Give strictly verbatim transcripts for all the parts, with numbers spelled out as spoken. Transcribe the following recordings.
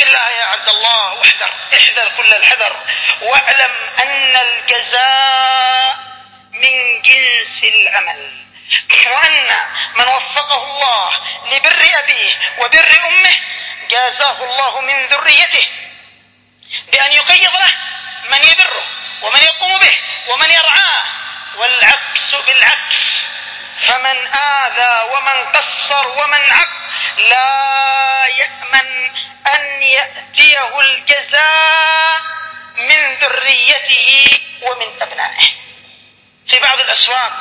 الله يا عبد الله واحذر، احذر كل الحذر، واعلم أن الجزاء من جنس العمل، وأن من وفقه الله لبر أبيه وبر أمه جازاه الله من ذريته بأن يقيض له من يبره ومن يقوم به ومن يرعاه، والعكس بالعكس، فمن آذى ومن قصر ومن عق لا يأمن أن يأتيه الجزاء من ذريته ومن أبنائه. في بعض الأسواق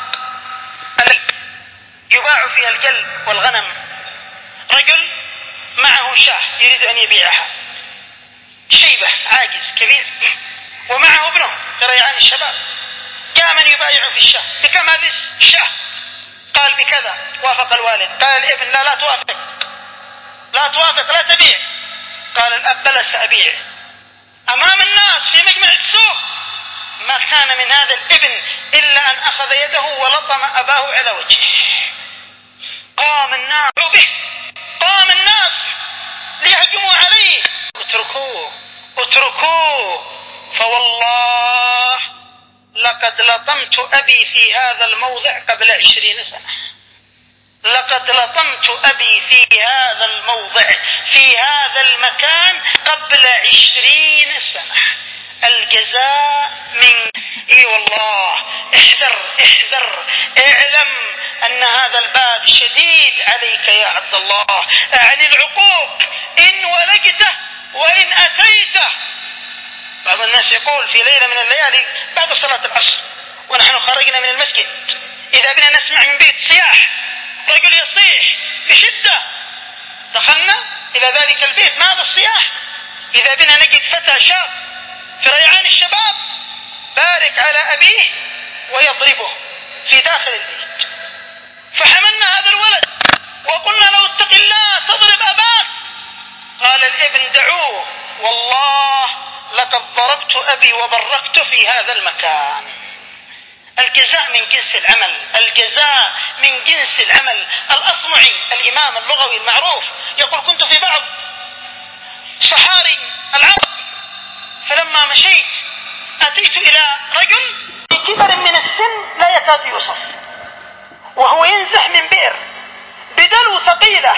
يباع فيها الكلب والغنم، رجل معه شاة يريد أن يبيعها، شيبة عاجز كبير، ومعه ابنه كريعان الشباب، جاء من يبايع في الشاة، بكم هذه الشاة؟ قال بكذا. وافق الوالد، قال الابن لا لا توافق، لا توافق لا تبيع. قال الأب بلى سأبيع. أمام الناس في مجمع السوق ما كان من هذا الابن إلا أن أخذ يده ولطم أباه على وجهه. قام الناس به، قام الناس ليهجموا عليه. اتركوه اتركوه، فوالله لقد لطمت أبي في هذا الموضع قبل عشرين سنة، لقد لطمت أبي في هذا الموضع في هذا المكان قبل عشرين سنة. الجزاء من اي والله. احذر احذر، اعلم أن هذا الباب شديد عليك يا عبد الله، عن العقوق إن ولجته وإن أتيته. بعض الناس يقول في ليلة من الليالي بعد صلاة العصر ونحن خرجنا من المسجد، إذا بنا نسمع من بيت صياح، رجل يصيح بشدة، دخلنا إلى ذلك البيت، ماذا الصياح؟ إذا بنا نجد فتى شاب في ريعان الشباب بارك على أبيه ويضربه في داخل البيت. فحملنا هذا الولد وقلنا له اتق الله تضرب أباك. قال الابن دعوه، والله لقد ضربت أبي وبركت في هذا المكان. الجزاء من جنس العمل، الجزاء من جنس العمل. الأصمعي الإمام اللغوي المعروف يقول كنت في بعض صحاري العرب، فلما مشيت أتيت إلى رجل في كبر من السن لا يكاد يوصف، وهو ينزح من بئر بدلو ثقيلة،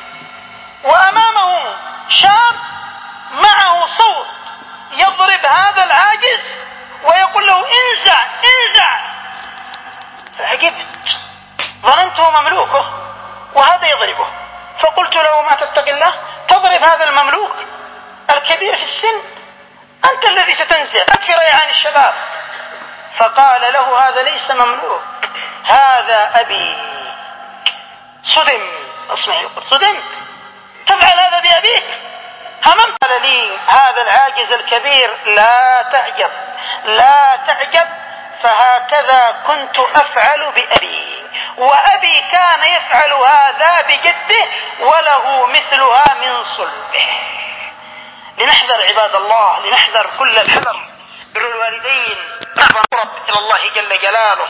وأمامه شاب معه صوت يضرب هذا العاجز ويقول له انزع انزع. فعجبت، ظننته مملوكه وهذا يضربه، فقلت له ما تتق الله تضرب هذا المملوك الكبير في السن؟ أنت الذي ستنزع، أكثر عن الشباب. فقال له هذا ليس مملوك، هذا أبي. صدم، أصمعي صدم، تفعل هذا بأبيك؟ هممت. قال لي هذا العاجز الكبير لا تعجب لا تعجب، فهكذا كنت أفعل بأبي، وأبي كان يفعل هذا بجده وله مثلها من صلبه. لنحذر عباد الله، لنحذر كل الحذر. بر الوالدين أعظم قرب إلى الله جل جلاله.